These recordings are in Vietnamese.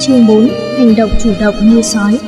Chương 4. Hành động chủ động như sói.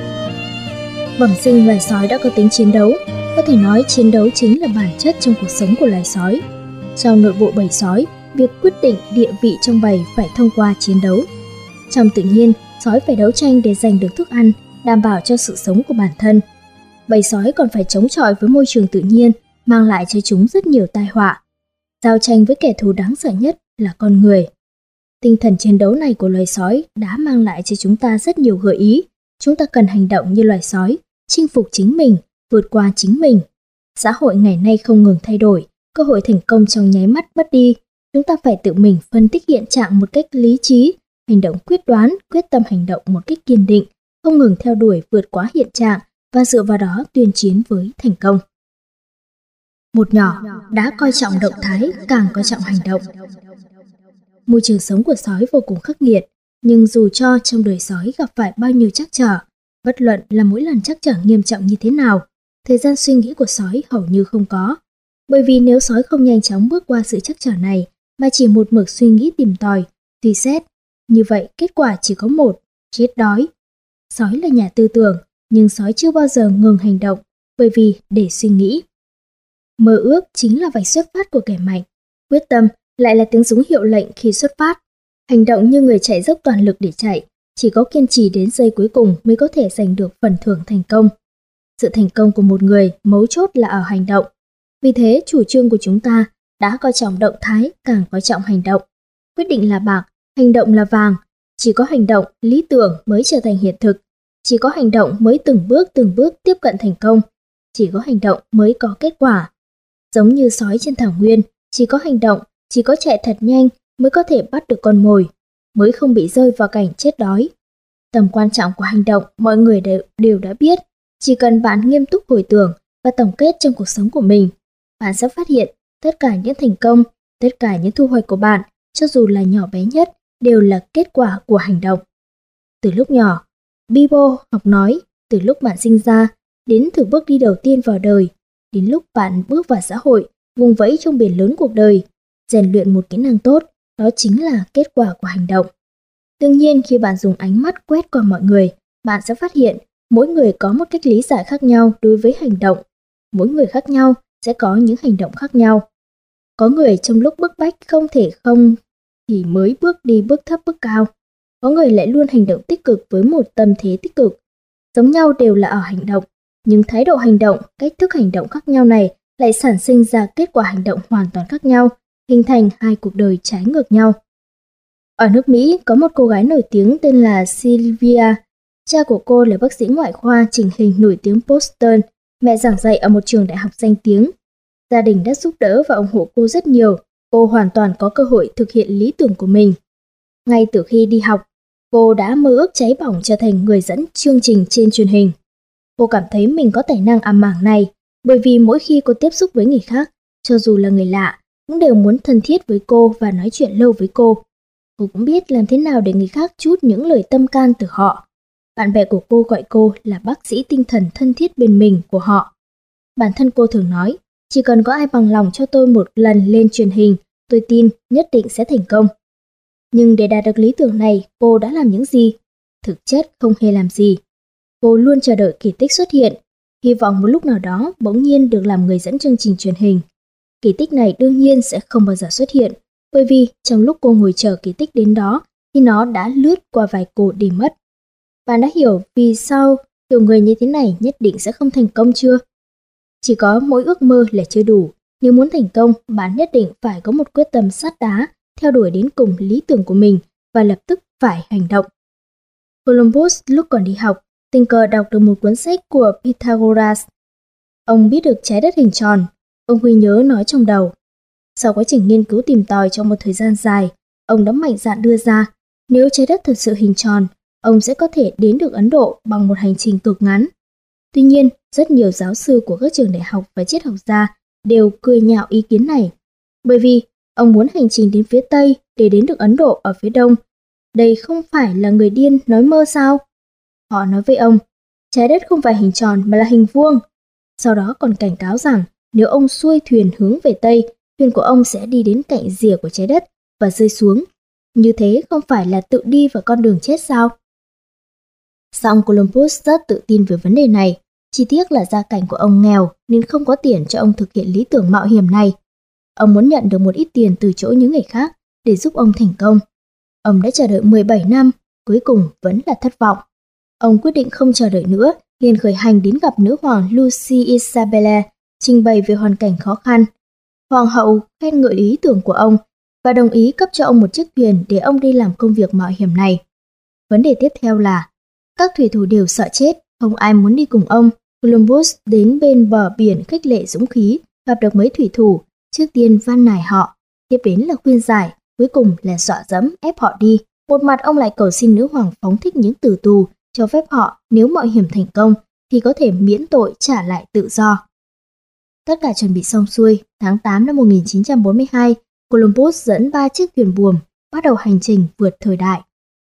Bẩm sinh loài sói đã có tính chiến đấu. Có thể nói chiến đấu chính là bản chất trong cuộc sống của loài sói. Trong nội bộ bầy sói, việc quyết định địa vị trong bầy phải thông qua chiến đấu. Trong tự nhiên, sói phải đấu tranh để giành được thức ăn, đảm bảo cho sự sống của bản thân. Bầy sói còn phải chống chọi với môi trường tự nhiên, mang lại cho chúng rất nhiều tai họa. Giao tranh với kẻ thù đáng sợ nhất là con người. Tinh thần chiến đấu này của loài sói đã mang lại cho chúng ta rất nhiều gợi ý. Chúng ta cần hành động như loài sói, chinh phục chính mình, vượt qua chính mình. Xã hội ngày nay không ngừng thay đổi, cơ hội thành công trong nháy mắt mất đi. Chúng ta phải tự mình phân tích hiện trạng một cách lý trí, hành động quyết đoán, quyết tâm hành động một cách kiên định, không ngừng theo đuổi vượt quá hiện trạng và dựa vào đó tuyên chiến với thành công. Một nhỏ đã coi trọng động thái càng coi trọng hành động. Môi trường sống của sói vô cùng khắc nghiệt, nhưng dù cho trong đời sói gặp phải bao nhiêu trắc trở, bất luận là mỗi lần trắc trở nghiêm trọng như thế nào, thời gian suy nghĩ của sói hầu như không có. Bởi vì nếu sói không nhanh chóng bước qua sự trắc trở này, mà chỉ một mực suy nghĩ tìm tòi, suy xét, như vậy kết quả chỉ có một, chết đói. Sói là nhà tư tưởng, nhưng sói chưa bao giờ ngừng hành động, bởi vì để suy nghĩ. Mơ ước chính là vạch xuất phát của kẻ mạnh, quyết tâm lại là tiếng súng hiệu lệnh khi xuất phát. Hành động như người chạy dốc toàn lực để chạy, chỉ có kiên trì đến giây cuối cùng mới có thể giành được phần thưởng thành công. Sự thành công của một người mấu chốt là ở hành động. Vì thế, chủ trương của chúng ta đã coi trọng động thái càng coi trọng hành động. Quyết định là bạc, hành động là vàng. Chỉ có hành động, lý tưởng mới trở thành hiện thực. Chỉ có hành động mới từng bước tiếp cận thành công. Chỉ có hành động mới có kết quả. Giống như sói trên thảo nguyên, chỉ có hành động, chỉ có chạy thật nhanh mới có thể bắt được con mồi, mới không bị rơi vào cảnh chết đói. Tầm quan trọng của hành động mọi người đều đã biết. Chỉ cần bạn nghiêm túc hồi tưởng và tổng kết trong cuộc sống của mình, bạn sẽ phát hiện tất cả những thành công, tất cả những thu hoạch của bạn, cho dù là nhỏ bé nhất, đều là kết quả của hành động. Từ lúc nhỏ, Bibo học nói, từ lúc bạn sinh ra, đến thử bước đi đầu tiên vào đời, đến lúc bạn bước vào xã hội, vùng vẫy trong biển lớn cuộc đời, rèn luyện một kỹ năng tốt, đó chính là kết quả của hành động. Đương nhiên khi bạn dùng ánh mắt quét qua mọi người, bạn sẽ phát hiện mỗi người có một cách lý giải khác nhau đối với hành động. Mỗi người khác nhau sẽ có những hành động khác nhau. Có người trong lúc bức bách không thể không thì mới bước đi bước thấp bước cao. Có người lại luôn hành động tích cực với một tâm thế tích cực. Giống nhau đều là ở hành động, nhưng thái độ hành động, cách thức hành động khác nhau này lại sản sinh ra kết quả hành động hoàn toàn khác nhau, hình thành hai cuộc đời trái ngược nhau. Ở nước Mỹ có một cô gái nổi tiếng tên là Sylvia. Cha của cô là bác sĩ ngoại khoa chỉnh hình nổi tiếng Boston, mẹ giảng dạy ở một trường đại học danh tiếng. Gia đình đã giúp đỡ và ủng hộ cô rất nhiều, cô hoàn toàn có cơ hội thực hiện lý tưởng của mình. Ngay từ khi đi học, cô đã mơ ước cháy bỏng trở thành người dẫn chương trình trên truyền hình. Cô cảm thấy mình có tài năng ở mảng này, bởi vì mỗi khi cô tiếp xúc với người khác, cho dù là người lạ, cũng đều muốn thân thiết với cô và nói chuyện lâu với cô. Cô cũng biết làm thế nào để người khác trút những lời tâm can từ họ. Bạn bè của cô gọi cô là bác sĩ tinh thần thân thiết bên mình của họ. Bản thân cô thường nói, chỉ cần có ai bằng lòng cho tôi một lần lên truyền hình, tôi tin nhất định sẽ thành công. Nhưng để đạt được lý tưởng này, cô đã làm những gì? Thực chất không hề làm gì. Cô luôn chờ đợi kỳ tích xuất hiện, hy vọng một lúc nào đó bỗng nhiên được làm người dẫn chương trình truyền hình. Kỳ tích này đương nhiên sẽ không bao giờ xuất hiện, bởi vì trong lúc cô ngồi chờ kỳ tích đến đó thì nó đã lướt qua vai cô đi mất. Bạn đã hiểu vì sao kiểu người như thế này nhất định sẽ không thành công chưa? Chỉ có mỗi ước mơ là chưa đủ. Nếu muốn thành công, bạn nhất định phải có một quyết tâm sắt đá, theo đuổi đến cùng lý tưởng của mình và lập tức phải hành động. Columbus lúc còn đi học, tình cờ đọc được một cuốn sách của Pythagoras. Ông biết được trái đất hình tròn. Ông ghi nhớ nói trong đầu. Sau quá trình nghiên cứu tìm tòi trong một thời gian dài, ông đã mạnh dạn đưa ra, nếu trái đất thật sự hình tròn, ông sẽ có thể đến được Ấn Độ bằng một hành trình cực ngắn. Tuy nhiên, rất nhiều giáo sư của các trường đại học và triết học gia đều cười nhạo ý kiến này, bởi vì ông muốn hành trình đến phía Tây để đến được Ấn Độ ở phía Đông. Đây không phải là người điên nói mơ sao? Họ nói với ông, trái đất không phải hình tròn mà là hình vuông. Sau đó còn cảnh cáo rằng nếu ông xuôi thuyền hướng về Tây, thuyền của ông sẽ đi đến cạnh rìa của trái đất và rơi xuống. Như thế không phải là tự đi vào con đường chết sao? Song Columbus rất tự tin về vấn đề này. Chỉ tiếc là gia cảnh của ông nghèo nên không có tiền cho ông thực hiện lý tưởng mạo hiểm này. Ông muốn nhận được một ít tiền từ chỗ những người khác để giúp ông thành công. Ông đã chờ đợi 17 năm, cuối cùng vẫn là thất vọng. Ông quyết định không chờ đợi nữa, liền khởi hành đến gặp nữ hoàng Lucy Isabella, trình bày về hoàn cảnh khó khăn. Hoàng hậu khen ngợi ý tưởng của ông và đồng ý cấp cho ông một chiếc thuyền để ông đi làm công việc mạo hiểm này. Vấn đề tiếp theo là, các thủy thủ đều sợ chết, không ai muốn đi cùng ông. Columbus đến bên bờ biển khích lệ dũng khí, gặp được mấy thủy thủ, trước tiên van nài họ, tiếp đến là khuyên giải, cuối cùng là dọa dẫm ép họ đi. Một mặt ông lại cầu xin nữ hoàng phóng thích những tử tù, cho phép họ nếu mạo hiểm thành công thì có thể miễn tội trả lại tự do. Tất cả chuẩn bị xong xuôi, tháng 8 năm 1942, Columbus dẫn 3 chiếc thuyền buồm bắt đầu hành trình vượt thời đại.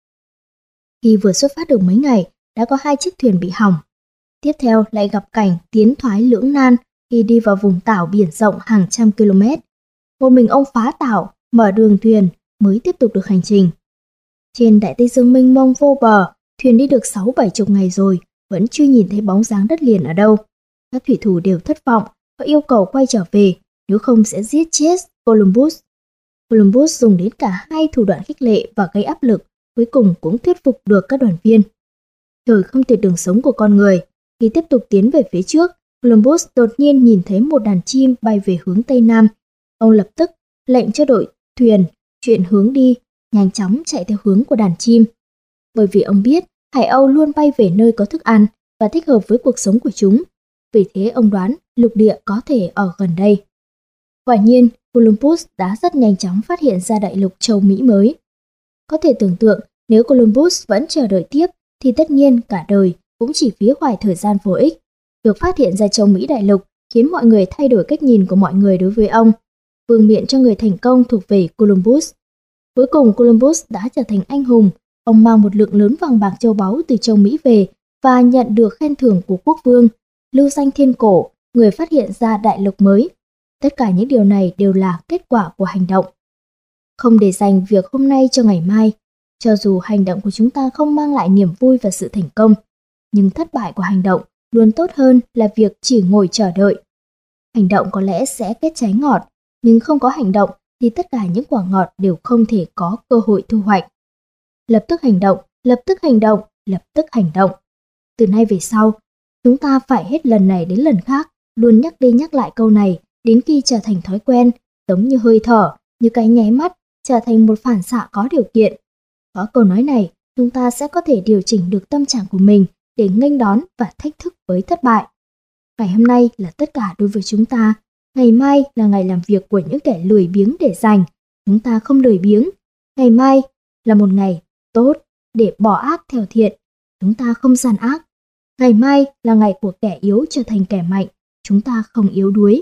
Khi vừa xuất phát được mấy ngày, đã có 2 chiếc thuyền bị hỏng. Tiếp theo lại gặp cảnh tiến thoái lưỡng nan khi đi vào vùng tảo biển rộng hàng trăm km. Một mình ông phá tảo, mở đường thuyền mới tiếp tục được hành trình. Trên đại Tây Dương mênh mông vô bờ, thuyền đi được 6-7 ngày rồi, vẫn chưa nhìn thấy bóng dáng đất liền ở đâu. Các thủy thủ đều thất vọng và yêu cầu quay trở về, nếu không sẽ giết chết Columbus. Columbus dùng đến cả 2 thủ đoạn khích lệ và gây áp lực, cuối cùng cũng thuyết phục được các đoàn viên. Trời không tuyệt đường sống của con người. Khi tiếp tục tiến về phía trước, Columbus đột nhiên nhìn thấy một đàn chim bay về hướng Tây Nam. Ông lập tức lệnh cho đội thuyền chuyển hướng đi, nhanh chóng chạy theo hướng của đàn chim. Bởi vì ông biết hải âu luôn bay về nơi có thức ăn và thích hợp với cuộc sống của chúng. Vì thế ông đoán lục địa có thể ở gần đây. Quả nhiên, Columbus đã rất nhanh chóng phát hiện ra đại lục châu Mỹ mới. Có thể tưởng tượng nếu Columbus vẫn chờ đợi tiếp thì tất nhiên cả đời cũng chỉ phí hoài thời gian vô ích. Việc phát hiện ra châu Mỹ đại lục khiến mọi người thay đổi cách nhìn của mọi người đối với ông. Vương miện cho người thành công thuộc về Columbus. Cuối cùng Columbus đã trở thành anh hùng. Ông mang một lượng lớn vàng bạc châu báu từ châu Mỹ về và nhận được khen thưởng của quốc vương, lưu danh thiên cổ, người phát hiện ra đại lục mới. Tất cả những điều này đều là kết quả của hành động. Không để dành việc hôm nay cho ngày mai, cho dù hành động của chúng ta không mang lại niềm vui và sự thành công, nhưng thất bại của hành động luôn tốt hơn là việc chỉ ngồi chờ đợi. Hành động có lẽ sẽ kết trái ngọt, nhưng không có hành động thì tất cả những quả ngọt đều không thể có cơ hội thu hoạch. Lập tức hành động, lập tức hành động, lập tức hành động. Từ nay về sau, chúng ta phải hết lần này đến lần khác, luôn nhắc đi nhắc lại câu này đến khi trở thành thói quen, giống như hơi thở, như cái nháy mắt, trở thành một phản xạ có điều kiện. Có câu nói này, chúng ta sẽ có thể điều chỉnh được tâm trạng của mình để nghênh đón và thách thức với thất bại. Ngày hôm nay là tất cả đối với chúng ta, ngày mai là ngày làm việc của những kẻ lười biếng để dành. Chúng ta không lười biếng. Ngày mai là một ngày tốt để bỏ ác theo thiện. Chúng ta không gian ác. Ngày mai là ngày của kẻ yếu trở thành kẻ mạnh. Chúng ta không yếu đuối.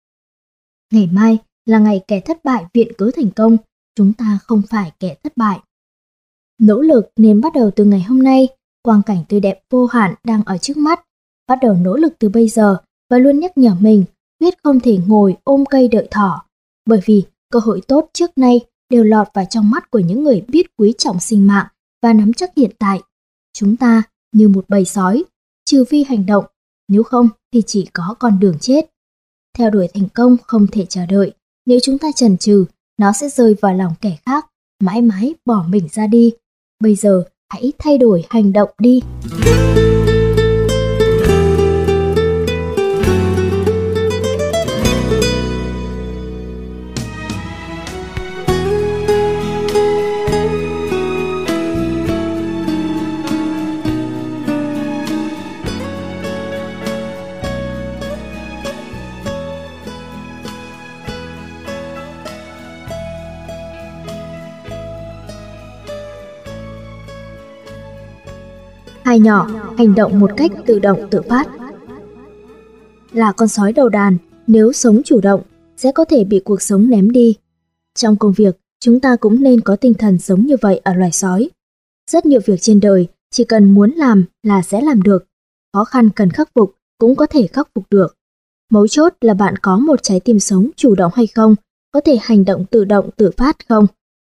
Ngày mai là ngày kẻ thất bại viện cớ thành công. Chúng ta không phải kẻ thất bại. Nỗ lực nên bắt đầu từ ngày hôm nay. Quang cảnh tươi đẹp vô hạn đang ở trước mắt. Bắt đầu nỗ lực từ bây giờ và luôn nhắc nhở mình quyết không thể ngồi ôm cây đợi thỏ. Bởi vì cơ hội tốt trước nay đều lọt vào trong mắt của những người biết quý trọng sinh mạng và nắm chắc hiện tại. Chúng ta như một bầy sói, trừ phi hành động, nếu không thì chỉ có con đường chết. Theo đuổi thành công không thể chờ đợi, nếu chúng ta chần chừ, nó sẽ rơi vào lòng kẻ khác, mãi mãi bỏ mình ra đi. Bây giờ hãy thay đổi hành động đi. Hai nhỏ hành động một cách tự động tự phát. Là con sói đầu đàn, nếu sống chủ động sẽ có thể bị cuộc sống ném đi. Trong công việc, chúng ta cũng nên có tinh thần giống như vậy ở loài sói. Rất nhiều việc trên đời chỉ cần muốn làm là sẽ làm được. Khó khăn cần khắc phục cũng có thể khắc phục được. Mấu chốt là bạn có một trái tim sống chủ động hay không, có thể hành động tự động tự phát không.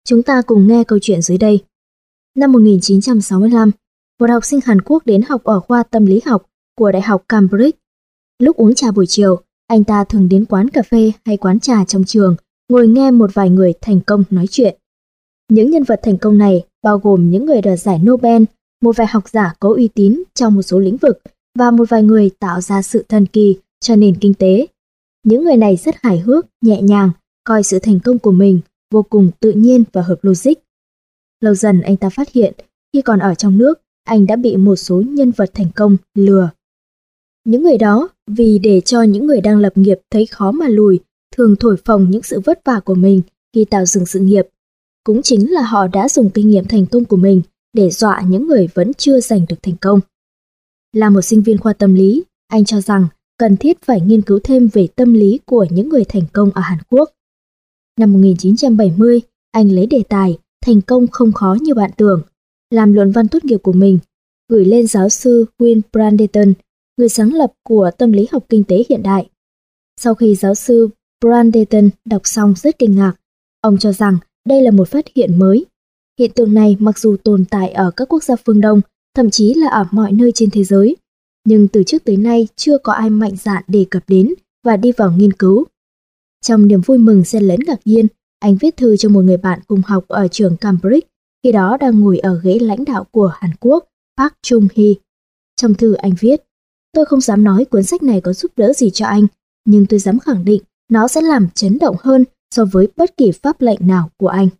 Chúng ta cùng nghe câu chuyện dưới đây. Năm 1965, một học sinh Hàn Quốc đến học ở khoa tâm lý học của Đại học Cambridge. Lúc uống trà buổi chiều, anh ta thường đến quán cà phê hay quán trà trong trường, ngồi nghe một vài người thành công nói chuyện. Những nhân vật thành công này bao gồm những người đoạt giải Nobel, một vài học giả có uy tín trong một số lĩnh vực và một vài người tạo ra sự thần kỳ cho nền kinh tế. Những người này rất hài hước, nhẹ nhàng, coi sự thành công của mình vô cùng tự nhiên và hợp logic. Lâu dần anh ta phát hiện, khi còn ở trong nước, anh đã bị một số nhân vật thành công lừa. Những người đó, vì để cho những người đang lập nghiệp thấy khó mà lùi, thường thổi phồng những sự vất vả của mình khi tạo dựng sự nghiệp. Cũng chính là họ đã dùng kinh nghiệm thành công của mình để dọa những người vẫn chưa giành được thành công. Là một sinh viên khoa tâm lý, anh cho rằng cần thiết phải nghiên cứu thêm về tâm lý của những người thành công ở Hàn Quốc. Năm 1970, anh lấy đề tài thành công không khó như bạn tưởng, làm luận văn tốt nghiệp của mình, gửi lên giáo sư Will Brandenton, người sáng lập của tâm lý học kinh tế hiện đại. Sau khi giáo sư Brandenton đọc xong rất kinh ngạc, ông cho rằng đây là một phát hiện mới. Hiện tượng này mặc dù tồn tại ở các quốc gia phương Đông, thậm chí là ở mọi nơi trên thế giới, nhưng từ trước tới nay chưa có ai mạnh dạn đề cập đến và đi vào nghiên cứu. Trong niềm vui mừng xen lẫn ngạc nhiên, anh viết thư cho một người bạn cùng học ở trường Cambridge, khi đó đang ngồi ở ghế lãnh đạo của Hàn Quốc, Park Chung-hee. Trong thư anh viết, tôi không dám nói cuốn sách này có giúp đỡ gì cho anh, nhưng tôi dám khẳng định nó sẽ làm chấn động hơn so với bất kỳ pháp lệnh nào của anh.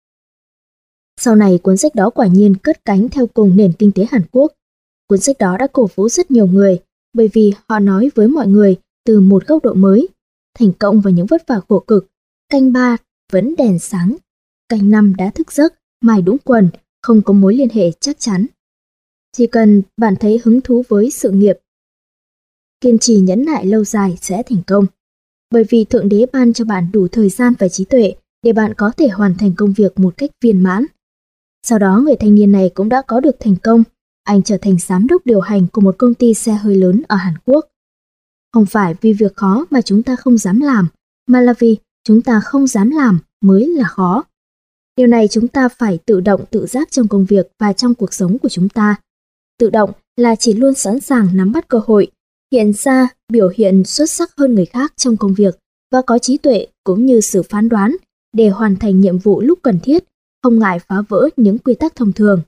Sau này cuốn sách đó quả nhiên cất cánh theo cùng nền kinh tế Hàn Quốc. Cuốn sách đó đã cổ vũ rất nhiều người, bởi vì họ nói với mọi người từ một góc độ mới. Thành công và những vất vả khổ cực, canh ba vẫn đèn sáng, canh năm đã thức giấc, mài đúng quần, không có mối liên hệ chắc chắn. Chỉ cần bạn thấy hứng thú với sự nghiệp, kiên trì nhẫn nại lâu dài sẽ thành công. Bởi vì Thượng Đế ban cho bạn đủ thời gian và trí tuệ để bạn có thể hoàn thành công việc một cách viên mãn. Sau đó người thanh niên này cũng đã có được thành công. Anh trở thành giám đốc điều hành của một công ty xe hơi lớn ở Hàn Quốc. Không phải vì việc khó mà chúng ta không dám làm, mà là vì chúng ta không dám làm mới là khó. Điều này chúng ta phải tự động tự giác trong công việc và trong cuộc sống của chúng ta. Tự động là chỉ luôn sẵn sàng nắm bắt cơ hội, hiện ra biểu hiện xuất sắc hơn người khác trong công việc và có trí tuệ cũng như sự phán đoán để hoàn thành nhiệm vụ lúc cần thiết, không ngại phá vỡ những quy tắc thông thường.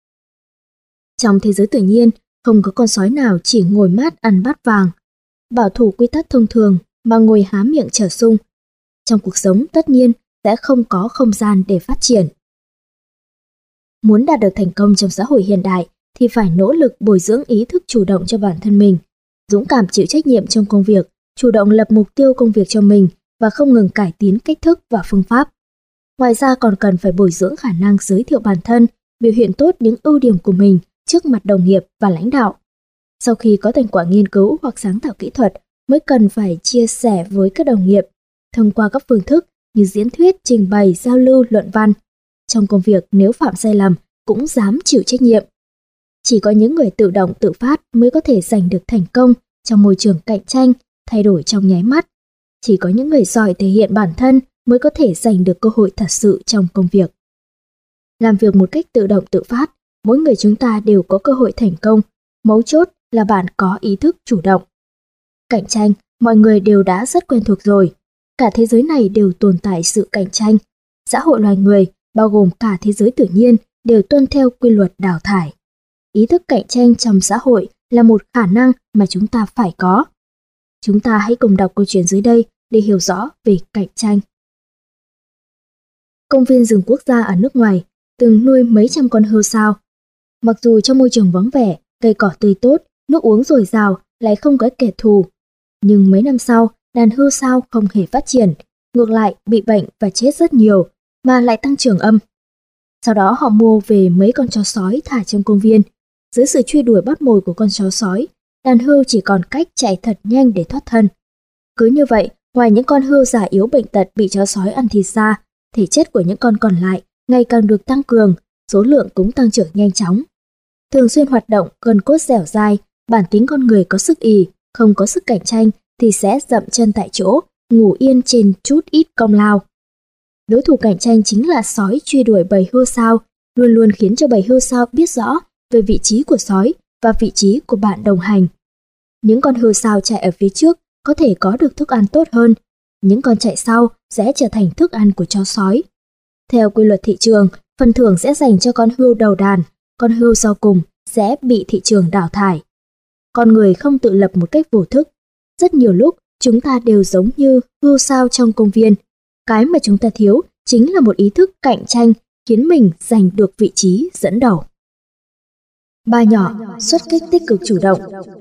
Trong thế giới tự nhiên, không có con sói nào chỉ ngồi mát ăn bát vàng, bảo thủ quy tắc thông thường mà ngồi há miệng chờ sung. Trong cuộc sống tất nhiên sẽ không có không gian để phát triển. Muốn đạt được thành công trong xã hội hiện đại thì phải nỗ lực bồi dưỡng ý thức chủ động cho bản thân mình, dũng cảm chịu trách nhiệm trong công việc, chủ động lập mục tiêu công việc cho mình và không ngừng cải tiến cách thức và phương pháp. Ngoài ra còn cần phải bồi dưỡng khả năng giới thiệu bản thân, biểu hiện tốt những ưu điểm của mình trước mặt đồng nghiệp và lãnh đạo. Sau khi có thành quả nghiên cứu hoặc sáng tạo kỹ thuật, mới cần phải chia sẻ với các đồng nghiệp thông qua các phương thức như diễn thuyết, trình bày, giao lưu, luận văn. Trong công việc nếu phạm sai lầm cũng dám chịu trách nhiệm. Chỉ có những người tự động tự phát mới có thể giành được thành công trong môi trường cạnh tranh, thay đổi trong nháy mắt. Chỉ có những người giỏi thể hiện bản thân mới có thể giành được cơ hội thật sự trong công việc. Làm việc một cách tự động tự phát, mỗi người chúng ta đều có cơ hội thành công, mấu chốt là bạn có ý thức chủ động. Cạnh tranh, mọi người đều đã rất quen thuộc rồi. Cả thế giới này đều tồn tại sự cạnh tranh. Xã hội loài người, bao gồm cả thế giới tự nhiên, đều tuân theo quy luật đào thải. Ý thức cạnh tranh trong xã hội là một khả năng mà chúng ta phải có. Chúng ta hãy cùng đọc câu chuyện dưới đây để hiểu rõ về cạnh tranh. Công viên rừng quốc gia ở nước ngoài từng nuôi mấy trăm con hươu sao. Mặc dù trong môi trường vắng vẻ, cây cỏ tươi tốt, nước uống dồi dào, lại không có kẻ thù. Nhưng mấy năm sau, đàn hươu sao không hề phát triển, ngược lại bị bệnh và chết rất nhiều, mà lại tăng trưởng âm. Sau đó họ mua về mấy con chó sói thả trong công viên. Dưới sự truy đuổi bắt mồi của con chó sói, đàn hươu chỉ còn cách chạy thật nhanh để thoát thân. Cứ như vậy, ngoài những con hươu già yếu bệnh tật bị chó sói ăn thịt ra, thể chất của những con còn lại ngày càng được tăng cường, số lượng cũng tăng trưởng nhanh chóng. Thường xuyên hoạt động, gân cốt dẻo dai, bản tính con người có sức ì, không có sức cạnh tranh thì sẽ dậm chân tại chỗ, ngủ yên trên chút ít công lao. Đối thủ cạnh tranh chính là sói truy đuổi bầy hươu sao, luôn luôn khiến cho bầy hươu sao biết rõ về vị trí của sói và vị trí của bạn đồng hành. Những con hươu sao chạy ở phía trước có thể có được thức ăn tốt hơn, những con chạy sau sẽ trở thành thức ăn của chó sói. Theo quy luật thị trường, phần thưởng sẽ dành cho con hươu đầu đàn, con hươu sau cùng sẽ bị thị trường đào thải. Con người không tự lập một cách vô thức. Rất nhiều lúc, chúng ta đều giống như hươu sao trong công viên. Cái mà chúng ta thiếu chính là một ý thức cạnh tranh khiến mình giành được vị trí dẫn đầu. Ba nhỏ, xuất kích tích cực chủ động.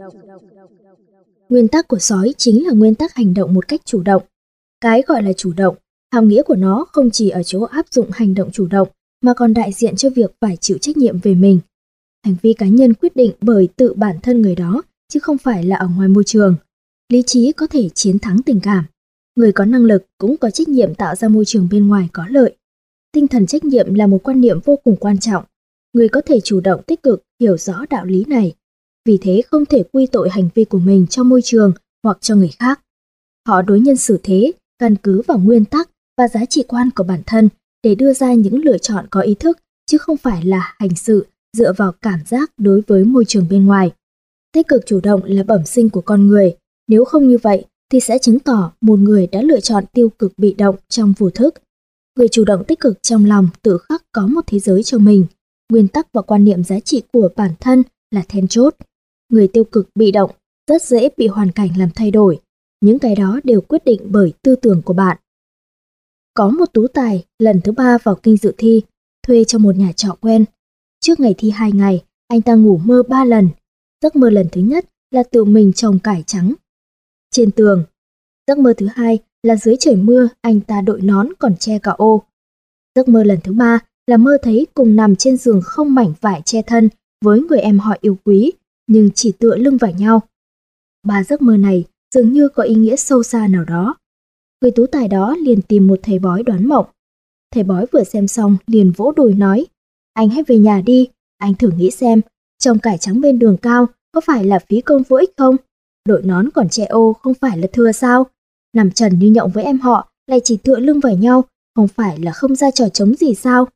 Nguyên tắc của sói chính là nguyên tắc hành động một cách chủ động. Cái gọi là chủ động, hàm nghĩa của nó không chỉ ở chỗ áp dụng hành động chủ động, mà còn đại diện cho việc phải chịu trách nhiệm về mình. Hành vi cá nhân quyết định bởi tự bản thân người đó, chứ không phải là ở ngoài môi trường. Lý trí có thể chiến thắng tình cảm. Người có năng lực cũng có trách nhiệm tạo ra môi trường bên ngoài có lợi. Tinh thần trách nhiệm là một quan niệm vô cùng quan trọng. Người có thể chủ động tích cực hiểu rõ đạo lý này. Vì thế không thể quy tội hành vi của mình cho môi trường hoặc cho người khác. Họ đối nhân xử thế, căn cứ vào nguyên tắc và giá trị quan của bản thân để đưa ra những lựa chọn có ý thức, chứ không phải là hành sự dựa vào cảm giác đối với môi trường bên ngoài. Tích cực chủ động là bẩm sinh của con người. Nếu không như vậy thì sẽ chứng tỏ một người đã lựa chọn tiêu cực bị động trong vô thức. Người chủ động tích cực trong lòng tự khắc có một thế giới cho mình. Nguyên tắc và quan niệm giá trị của bản thân là then chốt. Người tiêu cực bị động rất dễ bị hoàn cảnh làm thay đổi. Những cái đó đều quyết định bởi tư tưởng của bạn. Có một tú tài lần thứ 3 vào kinh dự thi, thuê cho một nhà trọ quen. Trước ngày thi 2 ngày, anh ta ngủ mơ 3 lần. Giấc mơ lần thứ nhất là tự mình trồng cải trắng trên tường. Giấc mơ thứ hai là dưới trời mưa anh ta đội nón còn che cả ô. Giấc mơ lần thứ 3 là mơ thấy cùng nằm trên giường không mảnh vải che thân với người em họ yêu quý, nhưng chỉ tựa lưng vào nhau. 3 giấc mơ này dường như có ý nghĩa sâu xa nào đó. Người tú tài đó liền tìm một thầy bói đoán mộng. Thầy bói vừa xem xong liền vỗ đùi nói: "Anh hãy về nhà đi, anh thử nghĩ xem, trồng cải trắng bên đường cao có phải là phí công vô ích không? Đội nón còn che ô không phải là thừa sao? Nằm trần như nhộng với em họ lại chỉ tựa lưng vào nhau, không phải là không ra trò trống gì sao?"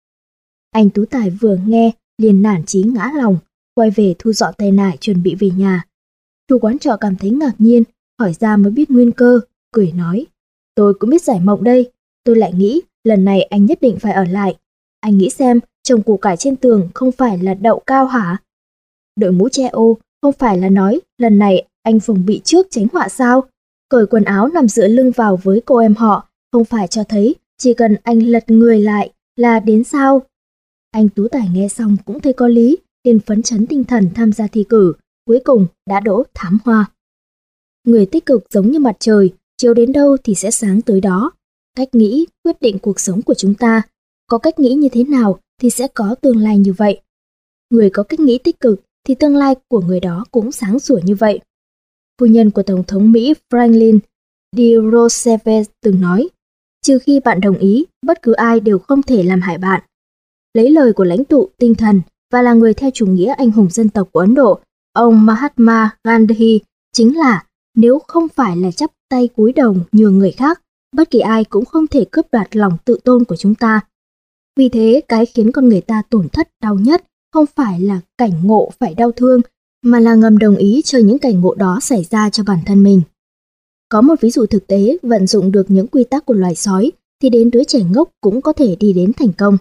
Anh tú tài vừa nghe liền nản chí ngã lòng, quay về thu dọn tay nải chuẩn bị về nhà. Chủ quán trọ cảm thấy ngạc nhiên, hỏi ra mới biết nguyên cơ, cười nói: "Tôi cũng biết giải mộng đây, tôi lại nghĩ lần này anh nhất định phải ở lại. Anh nghĩ xem, trồng củ cải trên tường không phải là đậu cao hả? Đội mũ che ô không phải là nói lần này anh phòng bị trước tránh họa sao? Cởi quần áo nằm dựa lưng vào với cô em họ không phải cho thấy chỉ cần anh lật người lại là đến sao?" Anh tú tài nghe xong cũng thấy có lý, liền phấn chấn tinh thần tham gia thi cử, cuối cùng đã đỗ thám hoa. Người tích cực giống như mặt trời, chiếu đến đâu thì sẽ sáng tới đó. Cách nghĩ quyết định cuộc sống của chúng ta. Có cách nghĩ như thế nào thì sẽ có tương lai như vậy. Người có cách nghĩ tích cực thì tương lai của người đó cũng sáng sủa như vậy. Phu nhân của Tổng thống Mỹ Franklin D. Roosevelt từng nói: "Trừ khi bạn đồng ý, bất cứ ai đều không thể làm hại bạn." Lấy lời của lãnh tụ tinh thần và là người theo chủ nghĩa anh hùng dân tộc của Ấn Độ, ông Mahatma Gandhi, chính là nếu không phải là chắp tay cúi đầu nhường người khác, bất kỳ ai cũng không thể cướp đoạt lòng tự tôn của chúng ta. Vì thế, cái khiến con người ta tổn thất đau nhất không phải là cảnh ngộ phải đau thương, mà là ngầm đồng ý cho những cảnh ngộ đó xảy ra cho bản thân mình. Có một ví dụ thực tế vận dụng được những quy tắc của loài sói thì đến đứa trẻ ngốc cũng có thể đi đến thành công.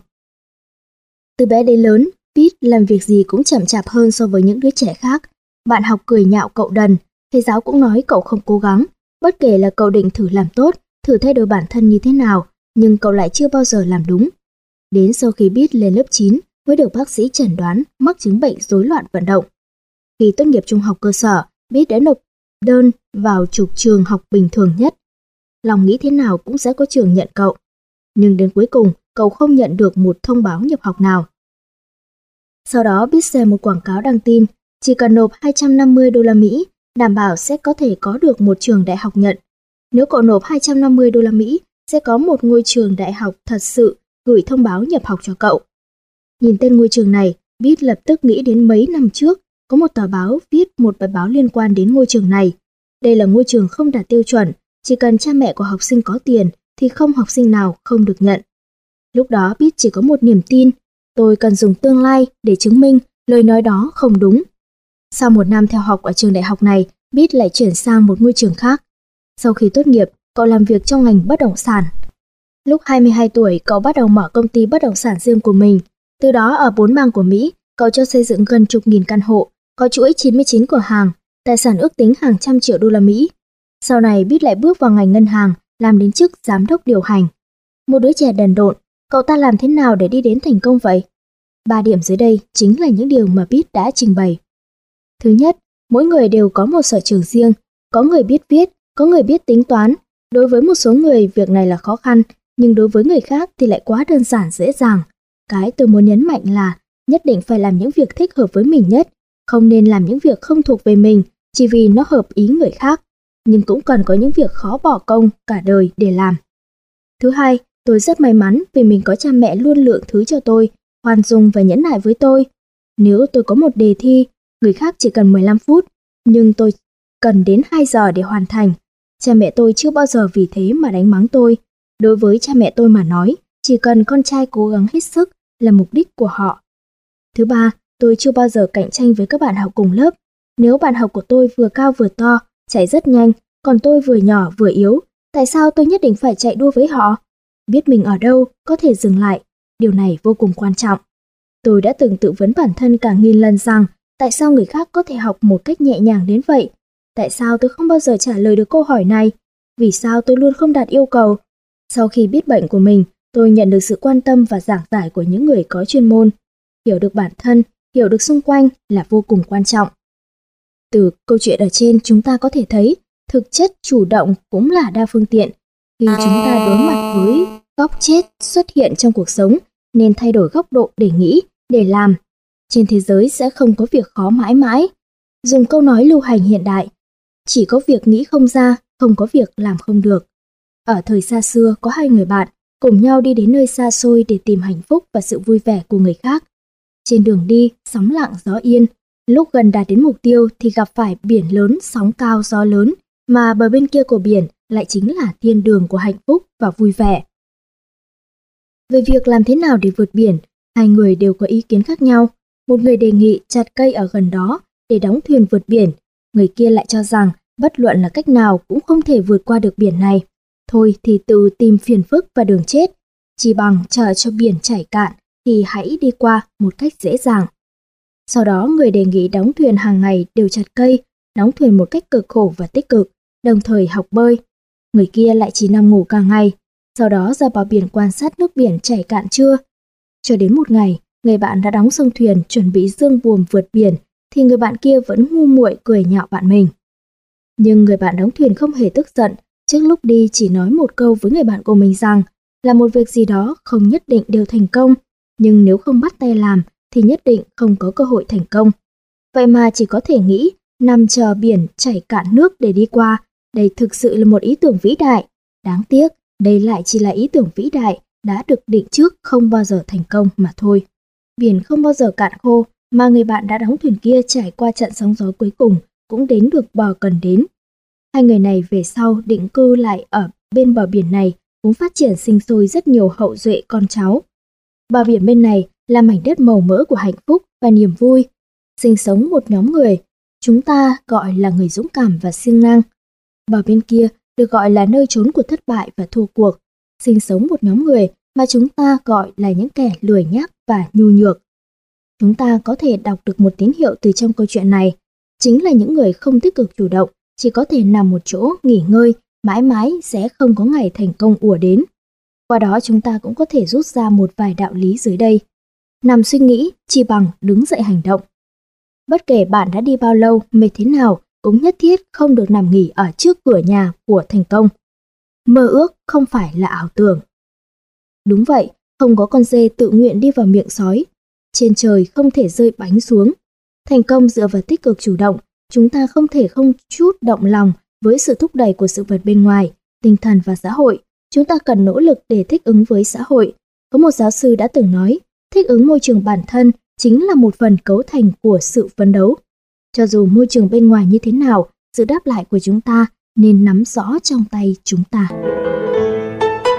Từ bé đến lớn, Pete làm việc gì cũng chậm chạp hơn so với những đứa trẻ khác. Bạn học cười nhạo cậu đần, thầy giáo cũng nói cậu không cố gắng. Bất kể là cậu định thử làm tốt, thử thay đổi bản thân như thế nào, nhưng cậu lại chưa bao giờ làm đúng. Đến sau khi Pete lên lớp 9 mới được bác sĩ chẩn đoán mắc chứng bệnh rối loạn vận động. Khi tốt nghiệp trung học cơ sở, Pete đã nộp đơn vào trục trường học bình thường nhất. Lòng nghĩ thế nào cũng sẽ có trường nhận cậu. Nhưng đến cuối cùng, cậu không nhận được một thông báo nhập học nào. Sau đó Pete xem một quảng cáo đăng tin, chỉ cần nộp 250 đô la Mỹ, đảm bảo sẽ có thể có được một trường đại học nhận. Nếu cậu nộp 250 đô la Mỹ, sẽ có một ngôi trường đại học thật sự gửi thông báo nhập học cho cậu. Nhìn tên ngôi trường này, Pete lập tức nghĩ đến mấy năm trước, có một tờ báo viết một bài báo liên quan đến ngôi trường này. Đây là ngôi trường không đạt tiêu chuẩn, chỉ cần cha mẹ của học sinh có tiền thì không học sinh nào không được nhận. Lúc đó Bít chỉ có một niềm tin, tôi cần dùng tương lai để chứng minh lời nói đó không đúng. Sau một năm theo học ở trường đại học này, Bít lại chuyển sang một ngôi trường khác. Sau khi tốt nghiệp, cậu làm việc trong ngành bất động sản. Lúc 22 tuổi, cậu bắt đầu mở công ty bất động sản riêng của mình. Từ đó ở 4 bang của Mỹ, cậu cho xây dựng gần chục nghìn căn hộ, có chuỗi 99 cửa hàng, tài sản ước tính hàng trăm triệu đô la Mỹ. Sau này, Bít lại bước vào ngành ngân hàng, làm đến chức giám đốc điều hành. Một đứa trẻ đần độn, cậu ta làm thế nào để đi đến thành công vậy? 3 điểm dưới đây chính là những điều mà Bít đã trình bày. Thứ nhất, mỗi người đều có một sở trường riêng, có người biết viết, có người biết tính toán. Đối với một số người việc này là khó khăn, nhưng đối với người khác thì lại quá đơn giản dễ dàng. Cái tôi muốn nhấn mạnh là nhất định phải làm những việc thích hợp với mình nhất, không nên làm những việc không thuộc về mình chỉ vì nó hợp ý người khác, nhưng cũng cần có những việc khó bỏ công cả đời để làm. Thứ hai, tôi rất may mắn vì mình có cha mẹ luôn lượng thứ cho tôi, khoan dung và nhẫn nại với tôi. Nếu tôi có một đề thi, người khác chỉ cần 15 phút, nhưng tôi cần đến 2 giờ để hoàn thành. Cha mẹ tôi chưa bao giờ vì thế mà đánh mắng tôi. Đối với cha mẹ tôi mà nói, chỉ cần con trai cố gắng hết sức là mục đích của họ. Thứ ba, tôi chưa bao giờ cạnh tranh với các bạn học cùng lớp. Nếu bạn học của tôi vừa cao vừa to, chạy rất nhanh, còn tôi vừa nhỏ vừa yếu, tại sao tôi nhất định phải chạy đua với họ? Biết mình ở đâu, có thể dừng lại, điều này vô cùng quan trọng. Tôi đã từng tự vấn bản thân cả nghìn lần rằng tại sao người khác có thể học một cách nhẹ nhàng đến vậy? Tại sao tôi không bao giờ trả lời được câu hỏi này? Vì sao tôi luôn không đạt yêu cầu? Sau khi biết bệnh của mình, tôi nhận được sự quan tâm và giảng giải của những người có chuyên môn. Hiểu được bản thân, hiểu được xung quanh là vô cùng quan trọng. Từ câu chuyện ở trên chúng ta có thể thấy, thực chất chủ động cũng là đa phương tiện. Khi chúng ta đối mặt với góc chết xuất hiện trong cuộc sống, nên thay đổi góc độ để nghĩ, để làm. Trên thế giới sẽ không có việc khó mãi mãi. Dùng câu nói lưu hành hiện đại, chỉ có việc nghĩ không ra, không có việc làm không được. Ở thời xa xưa có 2 người bạn cùng nhau đi đến nơi xa xôi để tìm hạnh phúc và sự vui vẻ của người khác. Trên đường đi, sóng lặng gió yên. Lúc gần đạt đến mục tiêu thì gặp phải biển lớn, sóng cao gió lớn, mà bờ bên kia của biển lại chính là thiên đường của hạnh phúc và vui vẻ. Về việc làm thế nào để vượt biển, 2 người đều có ý kiến khác nhau. Một người đề nghị chặt cây ở gần đó để đóng thuyền vượt biển. Người kia lại cho rằng bất luận là cách nào cũng không thể vượt qua được biển này. Thôi thì tự tìm phiền phức và đường chết. Chỉ bằng chờ cho biển chảy cạn thì hãy đi qua một cách dễ dàng. Sau đó người đề nghị đóng thuyền hàng ngày đều chặt cây, đóng thuyền một cách cực khổ và tích cực, đồng thời học bơi. Người kia lại chỉ nằm ngủ cả ngày, sau đó ra bờ biển quan sát nước biển chảy cạn chưa. Cho đến một ngày, người bạn đã đóng xong thuyền chuẩn bị dương buồm vượt biển, thì người bạn kia vẫn ngu muội cười nhạo bạn mình. Nhưng người bạn đóng thuyền không hề tức giận, trước lúc đi chỉ nói một câu với người bạn của mình rằng là một việc gì đó không nhất định đều thành công, nhưng nếu không bắt tay làm thì nhất định không có cơ hội thành công. Vậy mà chỉ có thể nghĩ nằm chờ biển chảy cạn nước để đi qua, đây thực sự là một ý tưởng vĩ đại. Đáng tiếc, đây lại chỉ là ý tưởng vĩ đại đã được định trước không bao giờ thành công mà thôi. Biển không bao giờ cạn khô, mà người bạn đã đóng thuyền kia trải qua trận sóng gió cuối cùng cũng đến được bờ cần đến. 2 người này về sau định cư lại ở bên bờ biển này, cũng phát triển sinh sôi rất nhiều hậu duệ con cháu. Bờ biển bên này là mảnh đất màu mỡ của hạnh phúc và niềm vui. Sinh sống một nhóm người, chúng ta gọi là người dũng cảm và siêng năng. Bờ bên kia được gọi là nơi trốn của thất bại và thua cuộc. Sinh sống một nhóm người mà chúng ta gọi là những kẻ lười nhác và nhu nhược. Chúng ta có thể đọc được một tín hiệu từ trong câu chuyện này, chính là những người không tích cực chủ động, chỉ có thể nằm một chỗ nghỉ ngơi, mãi mãi sẽ không có ngày thành công ùa đến. Qua đó chúng ta cũng có thể rút ra một vài đạo lý dưới đây. Nằm suy nghĩ chỉ bằng đứng dậy hành động. Bất kể bạn đã đi bao lâu, mệt thế nào, cũng nhất thiết không được nằm nghỉ ở trước cửa nhà của thành công. Mơ ước không phải là ảo tưởng. Đúng vậy, không có con dê tự nguyện đi vào miệng sói. Trên trời không thể rơi bánh xuống. Thành công dựa vào tích cực chủ động, chúng ta không thể không chút động lòng với sự thúc đẩy của sự vật bên ngoài, tinh thần và xã hội. Chúng ta cần nỗ lực để thích ứng với xã hội. Có một giáo sư đã từng nói, thích ứng môi trường bản thân chính là một phần cấu thành của sự phấn đấu. Cho dù môi trường bên ngoài như thế nào, sự đáp lại của chúng ta nên nắm rõ trong tay chúng ta.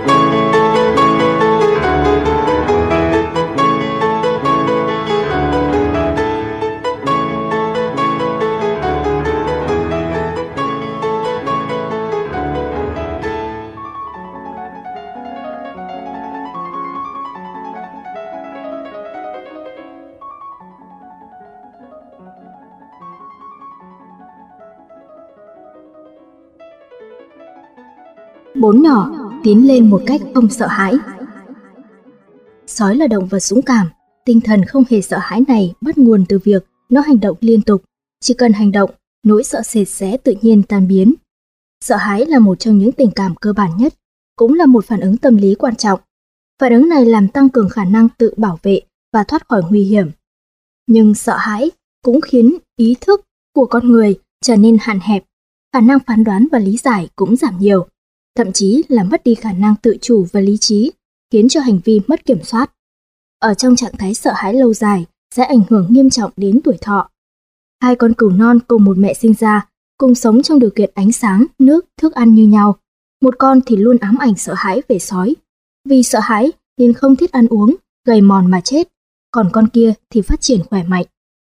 4 nhỏ tiến lên một cách không sợ hãi. Sói là động vật dũng cảm, tinh thần không hề sợ hãi này bắt nguồn từ việc nó hành động liên tục. Chỉ cần hành động, nỗi sợ sệt sẽ tự nhiên tan biến. Sợ hãi là một trong những tình cảm cơ bản nhất, cũng là một phản ứng tâm lý quan trọng. Phản ứng này làm tăng cường khả năng tự bảo vệ và thoát khỏi nguy hiểm. Nhưng sợ hãi cũng khiến ý thức của con người trở nên hạn hẹp, khả năng phán đoán và lý giải cũng giảm nhiều, thậm chí là mất đi khả năng tự chủ và lý trí, khiến cho hành vi mất kiểm soát. Ở trong trạng thái sợ hãi lâu dài sẽ ảnh hưởng nghiêm trọng đến tuổi thọ. 2 con cừu non cùng một mẹ sinh ra, cùng sống trong điều kiện ánh sáng, nước, thức ăn như nhau. Một con thì luôn ám ảnh sợ hãi về sói. Vì sợ hãi nên không thích ăn uống, gầy mòn mà chết, còn con kia thì phát triển khỏe mạnh.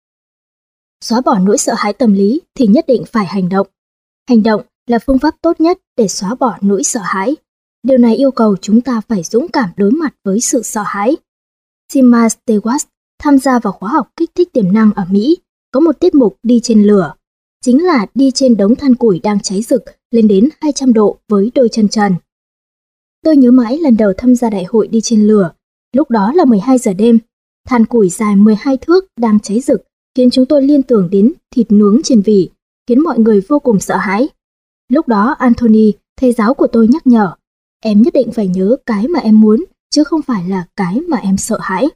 Xóa bỏ nỗi sợ hãi tâm lý thì nhất định phải hành động. Hành động là phương pháp tốt nhất để xóa bỏ nỗi sợ hãi. Điều này yêu cầu chúng ta phải dũng cảm đối mặt với sự sợ hãi. Sima Stewart tham gia vào khóa học kích thích tiềm năng ở Mỹ, có một tiết mục đi trên lửa. Chính là đi trên đống than củi đang cháy rực lên đến 200 độ với đôi chân trần. Tôi nhớ mãi lần đầu tham gia đại hội đi trên lửa, lúc đó là 12 giờ đêm. Than củi dài 12 thước đang cháy rực khiến chúng tôi liên tưởng đến thịt nướng trên vỉ, khiến mọi người vô cùng sợ hãi. Lúc đó Anthony, thầy giáo của tôi nhắc nhở, em nhất định phải nhớ cái mà em muốn, chứ không phải là cái mà em sợ hãi.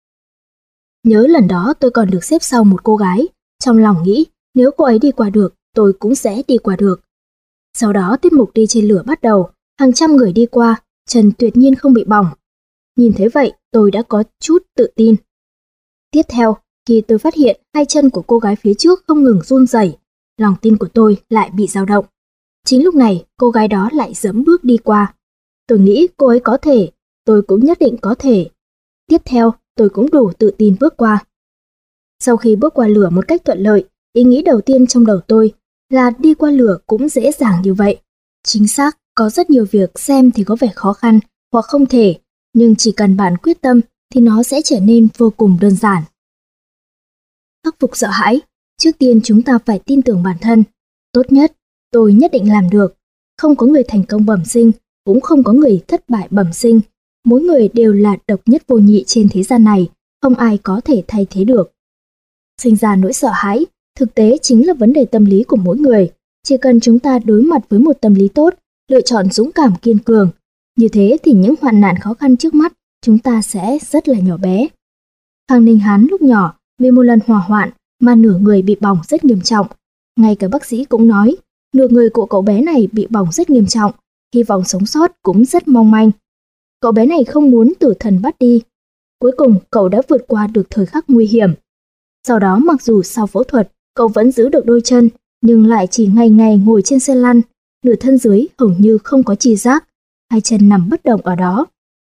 Nhớ lần đó tôi còn được xếp sau một cô gái, trong lòng nghĩ nếu cô ấy đi qua được, tôi cũng sẽ đi qua được. Sau đó tiết mục đi trên lửa bắt đầu, hàng trăm người đi qua, chân tuyệt nhiên không bị bỏng. Nhìn thấy vậy, tôi đã có chút tự tin. Tiếp theo, khi tôi phát hiện 2 chân của cô gái phía trước không ngừng run rẩy, lòng tin của tôi lại bị dao động. Chính lúc này, cô gái đó lại giẫm bước đi qua. Tôi nghĩ cô ấy có thể, tôi cũng nhất định có thể. Tiếp theo, tôi cũng đủ tự tin bước qua. Sau khi bước qua lửa một cách thuận lợi, ý nghĩ đầu tiên trong đầu tôi là đi qua lửa cũng dễ dàng như vậy. Chính xác, có rất nhiều việc xem thì có vẻ khó khăn hoặc không thể, nhưng chỉ cần bạn quyết tâm thì nó sẽ trở nên vô cùng đơn giản. Khắc phục sợ hãi, trước tiên chúng ta phải tin tưởng bản thân. Tốt nhất, tôi nhất định làm được. Không có người thành công bẩm sinh, cũng không có người thất bại bẩm sinh. Mỗi người đều là độc nhất vô nhị trên thế gian này, không ai có thể thay thế được. Sinh ra nỗi sợ hãi, thực tế chính là vấn đề tâm lý của mỗi người. Chỉ cần chúng ta đối mặt với một tâm lý tốt, lựa chọn dũng cảm kiên cường, như thế thì những hoạn nạn khó khăn trước mắt chúng ta sẽ rất là nhỏ bé. Thằng Ninh Hán lúc nhỏ vì một lần hỏa hoạn mà nửa người bị bỏng rất nghiêm trọng. Ngay cả bác sĩ cũng nói, nửa người của cậu bé này bị bỏng rất nghiêm trọng, hy vọng sống sót cũng rất mong manh. Cậu bé này không muốn tử thần bắt đi. Cuối cùng cậu đã vượt qua được thời khắc nguy hiểm. Sau đó mặc dù sau phẫu thuật cậu vẫn giữ được đôi chân, nhưng lại chỉ ngày ngày ngồi trên xe lăn, nửa thân dưới hầu như không có tri giác, 2 chân nằm bất động ở đó.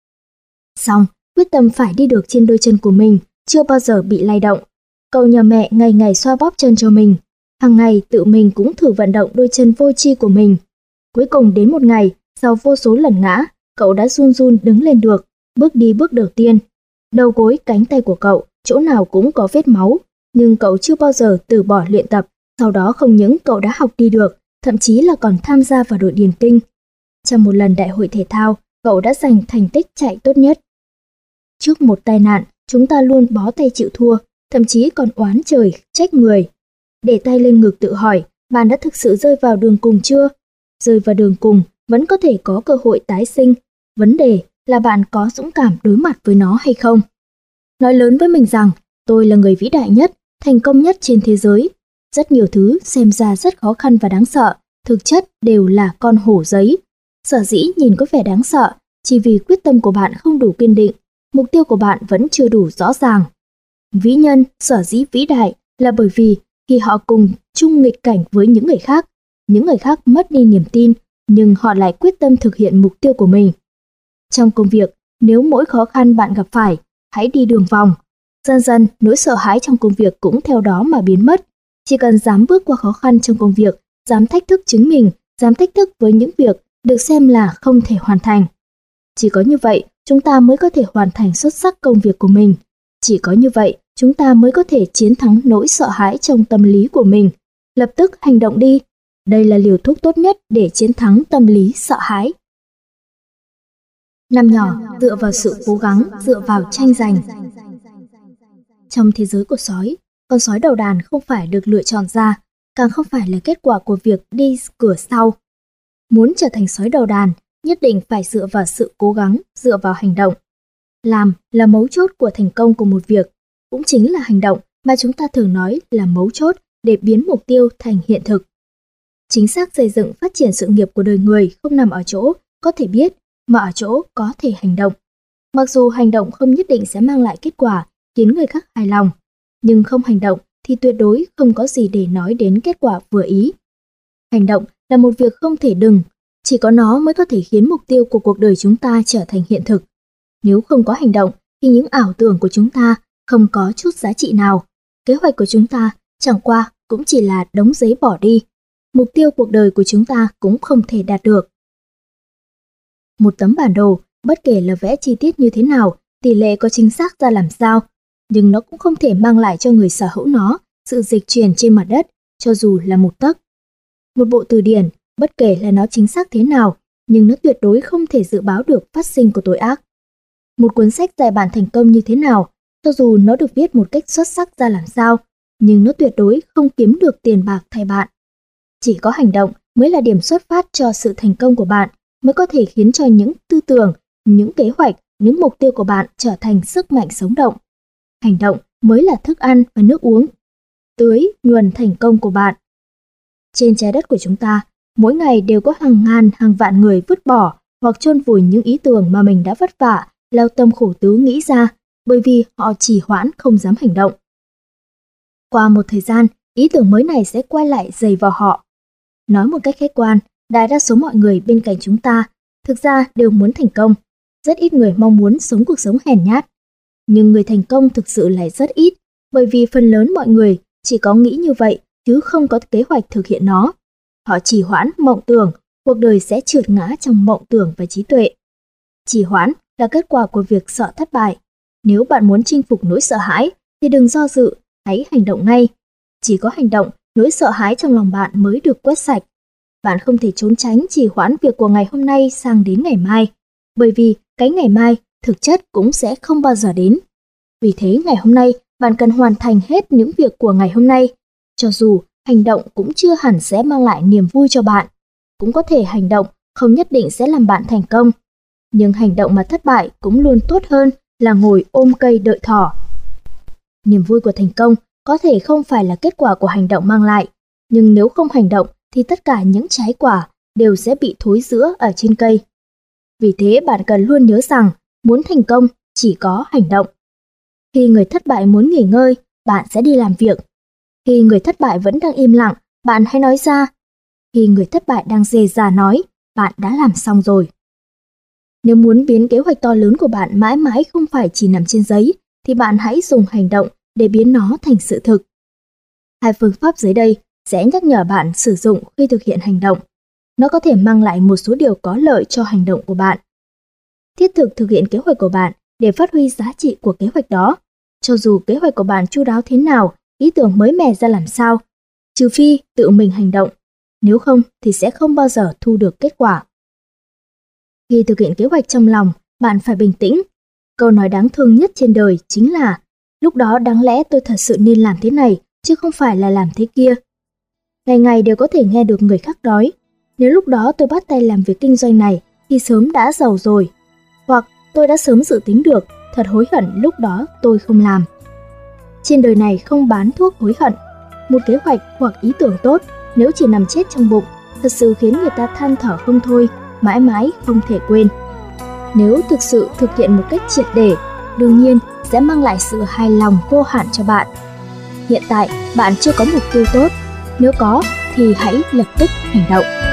Xong, quyết tâm phải đi được trên đôi chân của mình, chưa bao giờ bị lay động. Cậu nhờ mẹ ngày ngày xoa bóp chân cho mình, hàng ngày tự mình cũng thử vận động đôi chân vô tri của mình. Cuối cùng đến một ngày, sau vô số lần ngã, cậu đã run run đứng lên được, bước đi bước đầu tiên. Đầu gối, cánh tay của cậu, chỗ nào cũng có vết máu, nhưng cậu chưa bao giờ từ bỏ luyện tập. Sau đó không những cậu đã học đi được, thậm chí là còn tham gia vào đội điền kinh. Trong một lần đại hội thể thao, cậu đã giành thành tích chạy tốt nhất. Trước một tai nạn, chúng ta luôn bó tay chịu thua, thậm chí còn oán trời, trách người. Để tay lên ngực tự hỏi, bạn đã thực sự rơi vào đường cùng chưa? Rơi vào đường cùng vẫn có thể có cơ hội tái sinh. Vấn đề là bạn có dũng cảm đối mặt với nó hay không? Nói lớn với mình rằng, tôi là người vĩ đại nhất, thành công nhất trên thế giới. Rất nhiều thứ xem ra rất khó khăn và đáng sợ, thực chất đều là con hổ giấy. Sở dĩ nhìn có vẻ đáng sợ, chỉ vì quyết tâm của bạn không đủ kiên định, mục tiêu của bạn vẫn chưa đủ rõ ràng. Vĩ nhân sở dĩ vĩ đại là bởi vì khi họ cùng chung nghịch cảnh với những người khác mất đi niềm tin, nhưng họ lại quyết tâm thực hiện mục tiêu của mình. Trong công việc, nếu mỗi khó khăn bạn gặp phải, hãy đi đường vòng. Dần dần, nỗi sợ hãi trong công việc cũng theo đó mà biến mất. Chỉ cần dám bước qua khó khăn trong công việc, dám thách thức chính mình, dám thách thức với những việc được xem là không thể hoàn thành. Chỉ có như vậy, chúng ta mới có thể hoàn thành xuất sắc công việc của mình. Chỉ có như vậy, chúng ta mới có thể chiến thắng nỗi sợ hãi trong tâm lý của mình. Lập tức hành động đi. Đây là liều thuốc tốt nhất để chiến thắng tâm lý sợ hãi. Năm nhỏ dựa vào sự cố gắng, dựa vào tranh giành. Trong thế giới của sói, con sói đầu đàn không phải được lựa chọn ra, càng không phải là kết quả của việc đi cửa sau. Muốn trở thành sói đầu đàn, nhất định phải dựa vào sự cố gắng, dựa vào hành động. Làm là mấu chốt của thành công của một việc, cũng chính là hành động mà chúng ta thường nói là mấu chốt để biến mục tiêu thành hiện thực. Chính xác xây dựng phát triển sự nghiệp của đời người không nằm ở chỗ có thể biết, mà ở chỗ có thể hành động. Mặc dù hành động không nhất định sẽ mang lại kết quả khiến người khác hài lòng, nhưng không hành động thì tuyệt đối không có gì để nói đến kết quả vừa ý. Hành động là một việc không thể đừng, chỉ có nó mới có thể khiến mục tiêu của cuộc đời chúng ta trở thành hiện thực. Nếu không có hành động thì những ảo tưởng của chúng ta không có chút giá trị nào. Kế hoạch của chúng ta chẳng qua cũng chỉ là đống giấy bỏ đi. Mục tiêu cuộc đời của chúng ta cũng không thể đạt được. Một tấm bản đồ, bất kể là vẽ chi tiết như thế nào, tỷ lệ có chính xác ra làm sao, nhưng nó cũng không thể mang lại cho người sở hữu nó sự dịch chuyển trên mặt đất, cho dù là một tấc. Một bộ từ điển, bất kể là nó chính xác thế nào, nhưng nó tuyệt đối không thể dự báo được phát sinh của tội ác. Một cuốn sách dạy bạn thành công như thế nào, cho dù nó được viết một cách xuất sắc ra làm sao, nhưng nó tuyệt đối không kiếm được tiền bạc thay bạn. Chỉ có hành động mới là điểm xuất phát cho sự thành công của bạn, mới có thể khiến cho những tư tưởng, những kế hoạch, những mục tiêu của bạn trở thành sức mạnh sống động. Hành động mới là thức ăn và nước uống, tưới nhuần thành công của bạn. Trên trái đất của chúng ta, mỗi ngày đều có hàng ngàn, hàng vạn người vứt bỏ hoặc chôn vùi những ý tưởng mà mình đã vất vả, lao tâm khổ tứ nghĩ ra, bởi vì họ trì hoãn không dám hành động. Qua một thời gian, ý tưởng mới này sẽ quay lại dày vào họ. Nói một cách khách quan, đại đa số mọi người bên cạnh chúng ta thực ra đều muốn thành công. Rất ít người mong muốn sống cuộc sống hèn nhát. Nhưng người thành công thực sự lại rất ít, bởi vì phần lớn mọi người chỉ có nghĩ như vậy chứ không có kế hoạch thực hiện nó. Họ trì hoãn mộng tưởng, cuộc đời sẽ trượt ngã trong mộng tưởng và trí tuệ. Trì hoãn là kết quả của việc sợ thất bại. Nếu bạn muốn chinh phục nỗi sợ hãi thì đừng do dự, hãy hành động ngay. Chỉ có hành động, nỗi sợ hãi trong lòng bạn mới được quét sạch. Bạn không thể trốn tránh trì hoãn việc của ngày hôm nay sang đến ngày mai, bởi vì cái ngày mai thực chất cũng sẽ không bao giờ đến. Vì thế ngày hôm nay bạn cần hoàn thành hết những việc của ngày hôm nay, cho dù hành động cũng chưa hẳn sẽ mang lại niềm vui cho bạn. Cũng có thể hành động không nhất định sẽ làm bạn thành công, nhưng hành động mà thất bại cũng luôn tốt hơn là ngồi ôm cây đợi thỏ. Niềm vui của thành công có thể không phải là kết quả của hành động mang lại, nhưng nếu không hành động thì tất cả những trái quả đều sẽ bị thối rữa ở trên cây. Vì thế bạn cần luôn nhớ rằng muốn thành công chỉ có hành động. Khi người thất bại muốn nghỉ ngơi, bạn sẽ đi làm việc. Khi người thất bại vẫn đang im lặng, bạn hãy nói ra. Khi người thất bại đang dè dà nói, bạn đã làm xong rồi. Nếu muốn biến kế hoạch to lớn của bạn mãi mãi không phải chỉ nằm trên giấy, thì bạn hãy dùng hành động để biến nó thành sự thực. Hai phương pháp dưới đây sẽ nhắc nhở bạn sử dụng khi thực hiện hành động. Nó có thể mang lại một số điều có lợi cho hành động của bạn. Thiết thực thực hiện kế hoạch của bạn để phát huy giá trị của kế hoạch đó. Cho dù kế hoạch của bạn chu đáo thế nào, ý tưởng mới mẻ ra làm sao, trừ phi tự mình hành động, nếu không thì sẽ không bao giờ thu được kết quả. Khi thực hiện kế hoạch trong lòng, bạn phải bình tĩnh. Câu nói đáng thương nhất trên đời chính là lúc đó đáng lẽ tôi thật sự nên làm thế này, chứ không phải là làm thế kia. Ngày ngày đều có thể nghe được người khác nói, nếu lúc đó tôi bắt tay làm việc kinh doanh này thì sớm đã giàu rồi. Hoặc tôi đã sớm dự tính được, thật hối hận lúc đó tôi không làm. Trên đời này không bán thuốc hối hận. Một kế hoạch hoặc ý tưởng tốt nếu chỉ nằm chết trong bụng, thật sự khiến người ta than thở không thôi, mãi mãi không thể quên. Nếu thực sự thực hiện một cách triệt để, đương nhiên sẽ mang lại sự hài lòng vô hạn cho bạn. Hiện tại bạn chưa có mục tiêu tốt, nếu có thì hãy lập tức hành động.